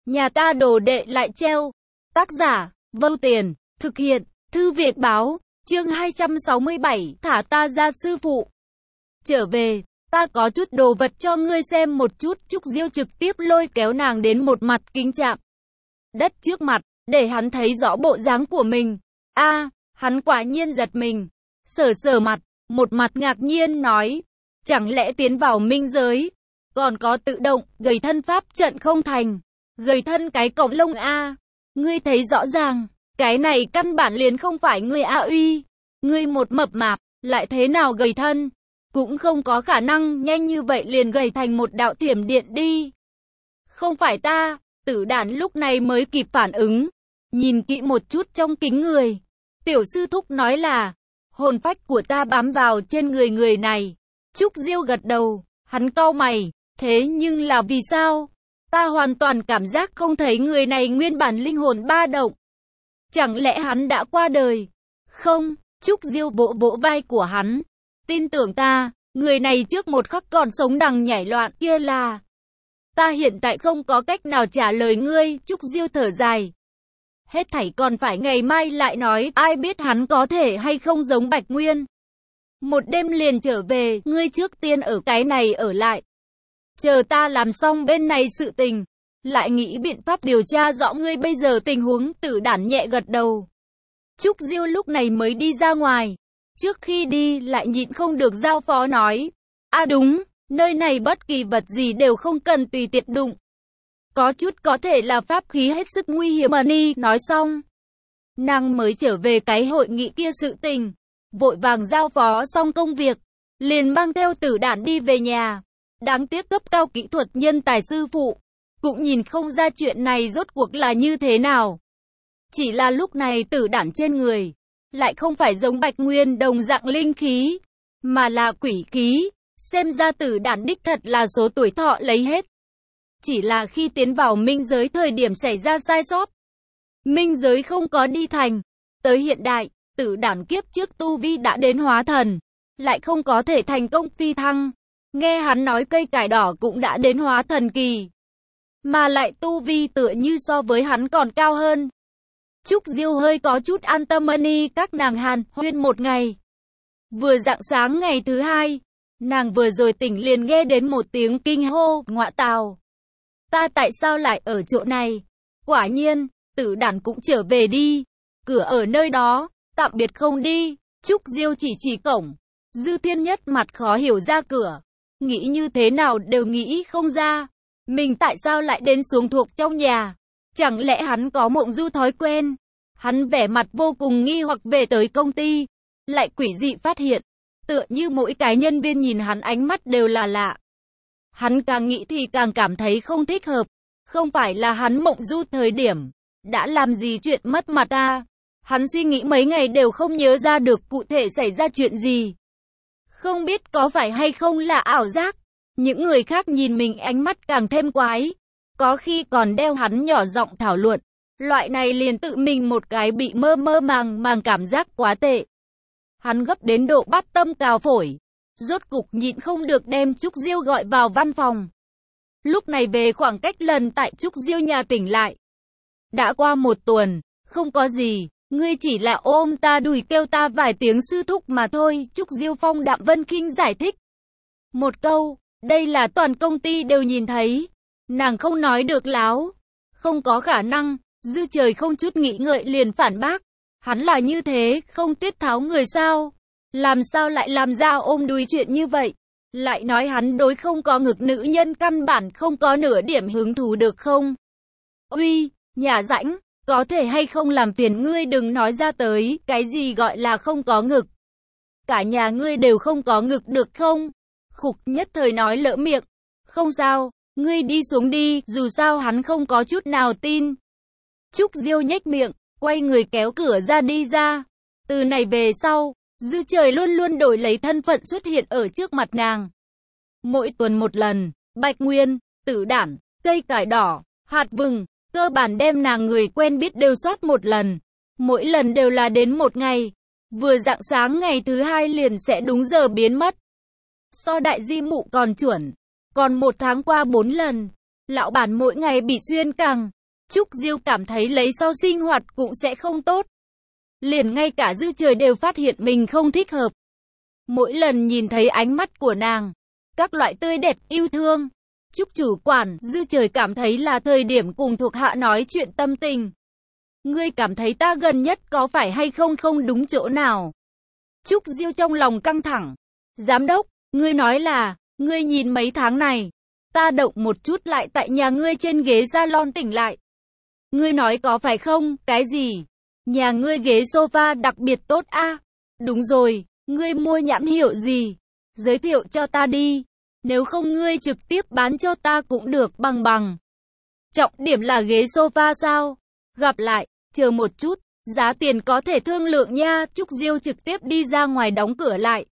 Nhà ta đồ đệ lại treo. Tác giả, Vâu Tiền, thực hiện, Thư Viện Báo, chương 267, thả ta ra sư phụ. Trở về, ta có chút đồ vật cho ngươi xem một chút. Trúc Diêu trực tiếp lôi kéo nàng đến một mặt kính chạm đất trước mặt, để hắn thấy rõ bộ dáng của mình. Hắn quả nhiên giật mình, sờ mặt, một mặt ngạc nhiên nói, chẳng lẽ tiến vào minh giới, còn có tự động, gầy thân pháp trận không thành, gầy thân cái cọng lông ngươi thấy rõ ràng, cái này căn bản liền không phải ngươi uy, ngươi một mập mạp, lại thế nào gầy thân, cũng không có khả năng nhanh như vậy liền gầy thành một đạo thiểm điện đi. Không phải ta, Tử Đản lúc này mới kịp phản ứng, nhìn kỹ một chút trong kính người. Tiểu sư thúc nói là, hồn phách của ta bám vào trên người này. Trúc Diêu gật đầu, hắn cau mày, thế nhưng là vì sao? Ta hoàn toàn cảm giác không thấy người này nguyên bản linh hồn ba động. Chẳng lẽ hắn đã qua đời? Không, Trúc Diêu vỗ vỗ vai của hắn. Tin tưởng ta, người này trước một khắc còn sống đằng nhảy loạn kia là... Ta hiện tại không có cách nào trả lời ngươi, Trúc Diêu thở dài. Hết thảy còn phải ngày mai lại nói, ai biết hắn có thể hay không giống Bạch Nguyên. Một đêm liền trở về, ngươi trước tiên ở cái này ở lại. Chờ ta làm xong bên này sự tình, lại nghĩ biện pháp điều tra rõ ngươi bây giờ tình huống. Tử Đản nhẹ gật đầu. Trúc Diêu lúc này mới đi ra ngoài. Trước khi đi lại nhịn không được giao phó nói. Đúng, nơi này bất kỳ vật gì đều không cần tùy tiện đụng. Có chút có thể là pháp khí hết sức nguy hiểm. Nói xong, nàng mới trở về cái hội nghị kia sự tình. Vội vàng giao phó xong công việc, liền mang theo Tử Đản đi về nhà. Đáng tiếc cấp cao kỹ thuật nhân tài sư phụ, cũng nhìn không ra chuyện này rốt cuộc là như thế nào. Chỉ là lúc này Tử Đản trên người, lại không phải giống Bạch Nguyên đồng dạng linh khí, mà là quỷ khí. Xem ra Tử Đản đích thật là số tuổi thọ lấy hết. Chỉ là khi tiến vào minh giới thời điểm xảy ra sai sót. Minh giới không có đi thành. Tới hiện đại, Tử Đản kiếp trước tu vi đã đến hóa thần, lại không có thể thành công phi thăng. Nghe hắn nói cây cải đỏ cũng đã đến hóa thần kỳ, mà lại tu vi tựa như so với hắn còn cao hơn. Trúc Diêu hơi có chút an tâm. Các nàng hàn huyên một ngày. Vừa rạng sáng ngày thứ hai, nàng vừa rồi tỉnh liền nghe đến một tiếng kinh hô, ngọa tào. Ta tại sao lại ở chỗ này? Quả nhiên, Tử Đản cũng trở về đi. Cửa ở nơi đó, tạm biệt không đi. Trúc Diêu chỉ cổng. Dư Thiên Nhất mặt khó hiểu ra cửa. Nghĩ như thế nào đều nghĩ không ra. Mình tại sao lại đến xuống thuộc trong nhà? Chẳng lẽ hắn có mộng du thói quen? Hắn vẻ mặt vô cùng nghi hoặc về tới công ty. Lại quỷ dị phát hiện. Tựa như mỗi cái nhân viên nhìn hắn ánh mắt đều là lạ. Hắn càng nghĩ thì càng cảm thấy không thích hợp. Không phải là hắn mộng du thời điểm đã làm gì chuyện mất mặt Hắn suy nghĩ mấy ngày đều không nhớ ra được cụ thể xảy ra chuyện gì. Không biết có phải hay không là ảo giác. Những người khác nhìn mình ánh mắt càng thêm quái. Có khi còn đeo hắn nhỏ giọng thảo luận. Loại này liền tự mình một cái bị mơ màng cảm giác quá tệ. Hắn gấp đến độ bắt tâm cào phổi. Rốt cục nhịn không được đem Trúc Diêu gọi vào văn phòng. Lúc này về khoảng cách lần tại Trúc Diêu nhà tỉnh lại. Đã qua một tuần, không có gì, ngươi chỉ là ôm ta đùi kêu ta vài tiếng sư thúc mà thôi. Trúc Diêu phong đạm vân khinh giải thích. Một câu, đây là toàn công ty đều nhìn thấy. Nàng không nói được láo. Không có khả năng, Dư Trời không chút nghĩ ngợi liền phản bác. Hắn là như thế, không tiết tháo người sao? Làm sao lại làm ra ôm đùi chuyện như vậy? Lại nói hắn đối không có ngực nữ nhân căn bản không có nửa điểm hứng thú được không? Uy, nhà rãnh, có thể hay không làm phiền ngươi đừng nói ra tới, cái gì gọi là không có ngực? Cả nhà ngươi đều không có ngực được không? Khục nhất thời nói lỡ miệng. Không sao, ngươi đi xuống đi, dù sao hắn không có chút nào tin. Trúc Diêu nhếch miệng, quay người kéo cửa ra đi ra. Từ này về sau, Dư Trời luôn luôn đổi lấy thân phận xuất hiện ở trước mặt nàng. Mỗi tuần một lần, Bạch Nguyên, Tử Đản, cây cải đỏ, hạt vừng, cơ bản đem nàng người quen biết đều soát một lần. Mỗi lần đều là đến một ngày. Vừa rạng sáng ngày thứ hai liền sẽ đúng giờ biến mất. So đại di mụ còn chuẩn. Còn một tháng qua 4 lần. Lão bản mỗi ngày bị xuyên cẳng. Trúc Diêu cảm thấy lấy sau sinh hoạt cũng sẽ không tốt. Liền ngay cả Dư Trời đều phát hiện mình không thích hợp. Mỗi lần nhìn thấy ánh mắt của nàng, các loại tươi đẹp, yêu thương, Trúc chủ quản, Dư Trời cảm thấy là thời điểm cùng thuộc hạ nói chuyện tâm tình. Ngươi cảm thấy ta gần nhất có phải hay không không đúng chỗ nào? Trúc Diêu trong lòng căng thẳng. Giám đốc, ngươi nói là, ngươi nhìn mấy tháng này, ta động một chút lại tại nhà ngươi trên ghế salon tỉnh lại. Ngươi nói có phải không, cái gì? Nhà ngươi ghế sofa đặc biệt tốt a? Đúng rồi, ngươi mua nhãn hiệu gì? Giới thiệu cho ta đi. Nếu không ngươi trực tiếp bán cho ta cũng được bằng bằng. Trọng điểm là ghế sofa sao? Gặp lại, chờ một chút, giá tiền có thể thương lượng nha. Trúc Diêu trực tiếp đi ra ngoài đóng cửa lại.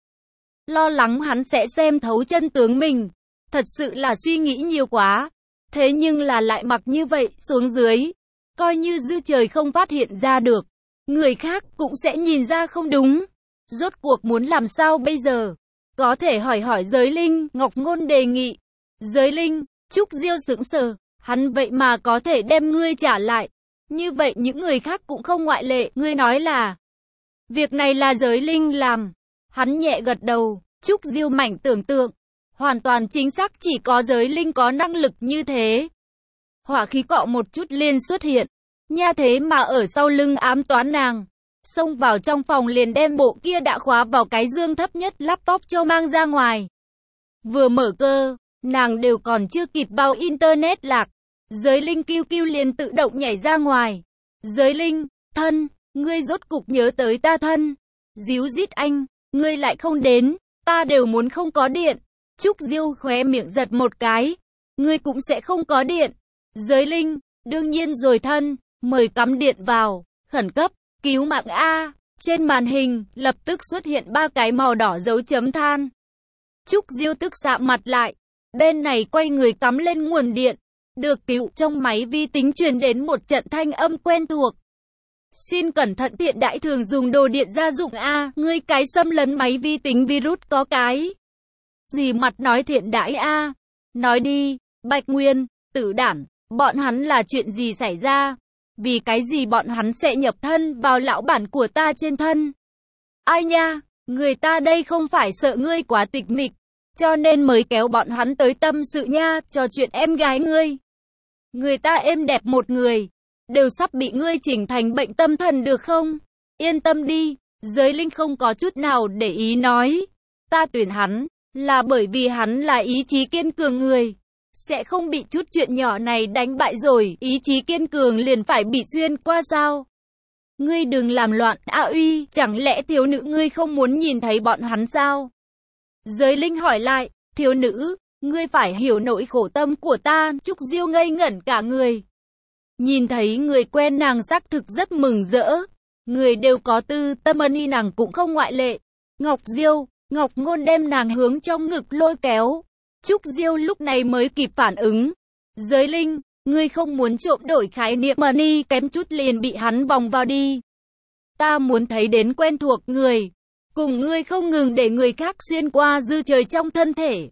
Lo lắng hắn sẽ xem thấu chân tướng mình. Thật sự là suy nghĩ nhiều quá. Thế nhưng là lại mặc như vậy, xuống dưới. Coi như Dư Trời không phát hiện ra được. Người khác cũng sẽ nhìn ra không đúng. Rốt cuộc muốn làm sao bây giờ? Có thể hỏi Giới Linh, Ngọc Ngôn đề nghị. Giới Linh, Trúc Diêu sững sờ, hắn vậy mà có thể đem ngươi trả lại. Như vậy những người khác cũng không ngoại lệ, ngươi nói là việc này là Giới Linh làm. Hắn nhẹ gật đầu, Trúc Diêu mảnh tưởng tượng. Hoàn toàn chính xác, chỉ có Giới Linh có năng lực như thế. Hỏa khí cọ một chút liền xuất hiện. Nha thế mà ở sau lưng ám toán nàng. Xông vào trong phòng liền đem bộ kia đã khóa vào cái dương thấp nhất laptop cho mang ra ngoài. Vừa mở cơ, nàng đều còn chưa kịp bao internet lạc. Giới Linh kêu kêu liền tự động nhảy ra ngoài. Giới Linh, thân, ngươi rốt cục nhớ tới ta thân. Díu dít anh, ngươi lại không đến, ta đều muốn không có điện. Trúc Diêu khóe miệng giật một cái. Ngươi cũng sẽ không có điện. Giới Linh, đương nhiên rồi thân, mời cắm điện vào, khẩn cấp. Cứu mạng A, trên màn hình, lập tức xuất hiện 3 cái màu đỏ dấu chấm than. Trúc Diêu tức sạm mặt lại, bên này quay người cắm lên nguồn điện, được cứu trong máy vi tính truyền đến một trận thanh âm quen thuộc. Xin cẩn thận tiện đại thường dùng đồ điện gia dụng A, ngươi cái xâm lấn máy vi tính virus có cái. Gì mặt nói thiện đãi A, nói đi, Bạch Nguyên, Tử Đản, bọn hắn là chuyện gì xảy ra? Vì cái gì bọn hắn sẽ nhập thân vào lão bản của ta trên thân? Ai nha, người ta đây không phải sợ ngươi quá tịch mịch, cho nên mới kéo bọn hắn tới tâm sự nha, trò chuyện em gái ngươi. Người ta êm đẹp một người, đều sắp bị ngươi chỉnh thành bệnh tâm thần được không? Yên tâm đi, Giới Linh không có chút nào để ý nói. Ta tuyển hắn, là bởi vì hắn là ý chí kiên cường người. Sẽ không bị chút chuyện nhỏ này đánh bại rồi, ý chí kiên cường liền phải bị xuyên qua sao? Ngươi đừng làm loạn, A Uy, chẳng lẽ thiếu nữ ngươi không muốn nhìn thấy bọn hắn sao? Giới Linh hỏi lại, thiếu nữ, ngươi phải hiểu nỗi khổ tâm của ta. Trúc Diêu ngây ngẩn cả người. Nhìn thấy người quen nàng xác thực rất mừng rỡ. Người đều có tư tâm y nàng cũng không ngoại lệ. Ngọc Diêu, Ngọc Ngôn đem nàng hướng trong ngực lôi kéo. Trúc Diêu lúc này mới kịp phản ứng. Giới Linh, ngươi không muốn trộm đổi khái niệm money kém chút liền bị hắn vòng vào đi. Ta muốn thấy đến quen thuộc người. Cùng ngươi không ngừng để người khác xuyên qua Dư Trời trong thân thể.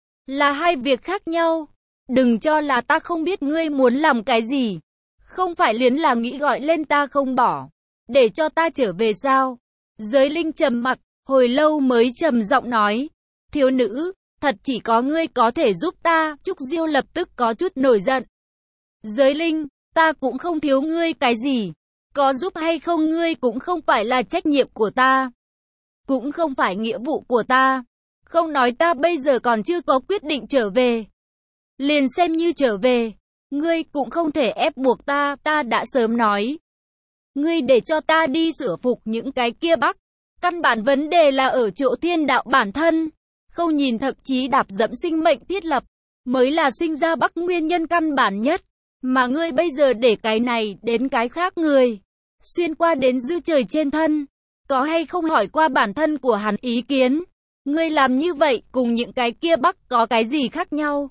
Là hai việc khác nhau. Đừng cho là ta không biết ngươi muốn làm cái gì. Không phải liền là nghĩ gọi lên ta không bỏ. Để cho ta trở về sao? Giới Linh trầm mặc, hồi lâu mới trầm giọng nói. Thiếu nữ, thật chỉ có ngươi có thể giúp ta. Trúc Diêu lập tức có chút nổi giận. Giới Linh, ta cũng không thiếu ngươi cái gì. Có giúp hay không ngươi cũng không phải là trách nhiệm của ta. Cũng không phải nghĩa vụ của ta. Không nói ta bây giờ còn chưa có quyết định trở về. Liền xem như trở về. Ngươi cũng không thể ép buộc ta, ta đã sớm nói. Ngươi để cho ta đi sửa phục những cái kia bắc. Căn bản vấn đề là ở chỗ thiên đạo bản thân. Không nhìn thậm chí đạp dẫm sinh mệnh thiết lập. Mới là sinh ra bắc nguyên nhân căn bản nhất. Mà ngươi bây giờ để cái này đến cái khác người. Xuyên qua đến Dư Trời trên thân. Có hay không hỏi qua bản thân của hắn ý kiến. Ngươi làm như vậy cùng những cái kia bắc có cái gì khác nhau?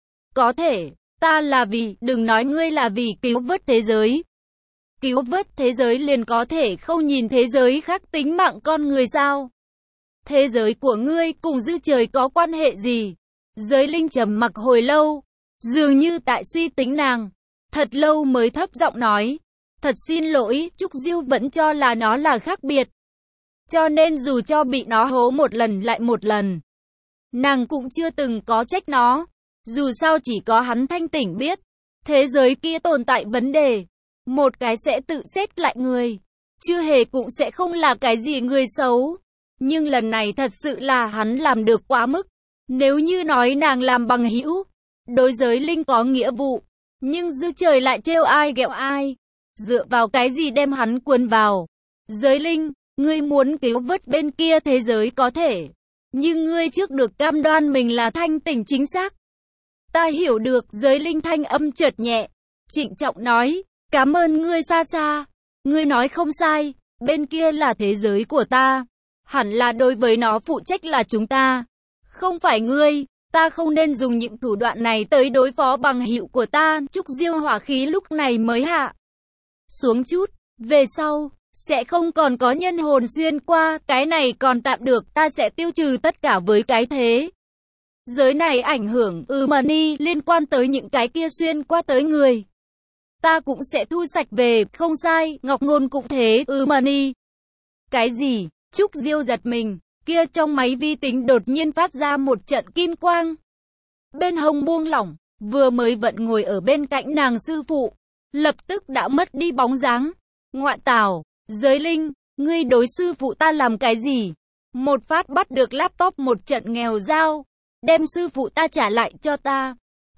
Có thể, ta là vì, đừng nói ngươi là vì cứu vớt thế giới. Cứu vớt thế giới liền có thể không nhìn thế giới khác tính mạng con người sao? Thế giới của ngươi cùng Dư Trời có quan hệ gì? Giới Linh trầm mặc hồi lâu. Dường như tại suy tính nàng, thật lâu mới thấp giọng nói, thật xin lỗi, Trúc Diêu vẫn cho là nó là khác biệt. Cho nên dù cho bị nó hố một lần lại một lần, nàng cũng chưa từng có trách nó. Dù sao chỉ có hắn thanh tỉnh biết, thế giới kia tồn tại vấn đề. Một cái sẽ tự xét lại người, chưa hề cũng sẽ không là cái gì người xấu. Nhưng lần này thật sự là hắn làm được quá mức. Nếu như nói nàng làm bằng hữu, đối giới linh có nghĩa vụ, nhưng dư trời lại trêu ai ghẹo ai. Dựa vào cái gì đem hắn cuốn vào? Giới linh, ngươi muốn cứu vớt bên kia thế giới có thể, nhưng ngươi trước được cam đoan mình là thanh tỉnh chính xác. Ta hiểu được, giới linh thanh âm chợt nhẹ, trịnh trọng nói, cảm ơn ngươi xa xa. Ngươi nói không sai, bên kia là thế giới của ta. Hẳn là đối với nó phụ trách là chúng ta, không phải ngươi. Ta không nên dùng những thủ đoạn này tới đối phó bằng hữu của ta. Trúc Diêu hỏa khí lúc này mới hạ xuống chút. Về sau, sẽ không còn có nhân hồn xuyên qua. Cái này còn tạm được, ta sẽ tiêu trừ tất cả với cái thế giới này ảnh hưởng money liên quan tới những cái kia xuyên qua tới người. Ta cũng sẽ thu sạch về, không sai, Ngọc Ngôn cũng thế, money. Cái gì? Trúc Diêu giật mình, kia trong máy vi tính đột nhiên phát ra một trận kim quang. Bên hông buông lỏng, vừa mới vận ngồi ở bên cạnh nàng sư phụ, lập tức đã mất đi bóng dáng. Ngoại tảo, giới linh, ngươi đối sư phụ ta làm cái gì? Một phát bắt được laptop một trận nghèo dao, đem sư phụ ta trả lại cho ta.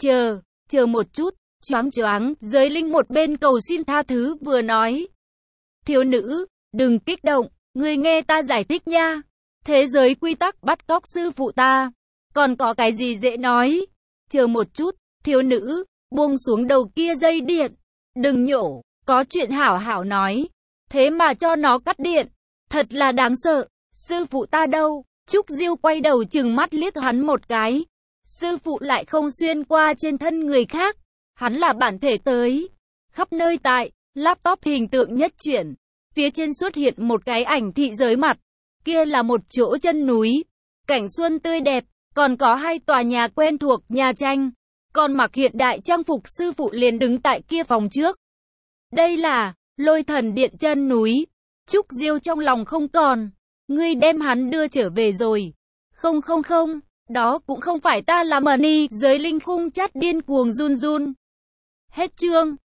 Chờ một chút, choáng, giới linh một bên cầu xin tha thứ vừa nói. Thiếu nữ, đừng kích động, ngươi nghe ta giải thích nha. Thế giới quy tắc bắt cóc sư phụ ta, còn có cái gì dễ nói? Chờ một chút, thiếu nữ, buông xuống đầu kia dây điện, đừng nhổ, có chuyện hảo hảo nói. Thế mà cho nó cắt điện, thật là đáng sợ. Sư phụ ta đâu? Trúc Diêu quay đầu chừng mắt liếc hắn một cái. Sư phụ lại không xuyên qua trên thân người khác, hắn là bản thể tới. Khắp nơi tại, laptop hình tượng nhất chuyển, phía trên xuất hiện một cái ảnh thị giới mặt. Kia là một chỗ chân núi, cảnh xuân tươi đẹp, còn có hai tòa nhà quen thuộc, nhà tranh. Còn mặc hiện đại trang phục sư phụ liền đứng tại kia phòng trước. Đây là Lôi Thần Điện chân núi. Trúc Diêu trong lòng không còn. Ngươi đem hắn đưa trở về rồi. Không, đó cũng không phải ta làm money. Giới linh khung chát điên cuồng run. Hết chương.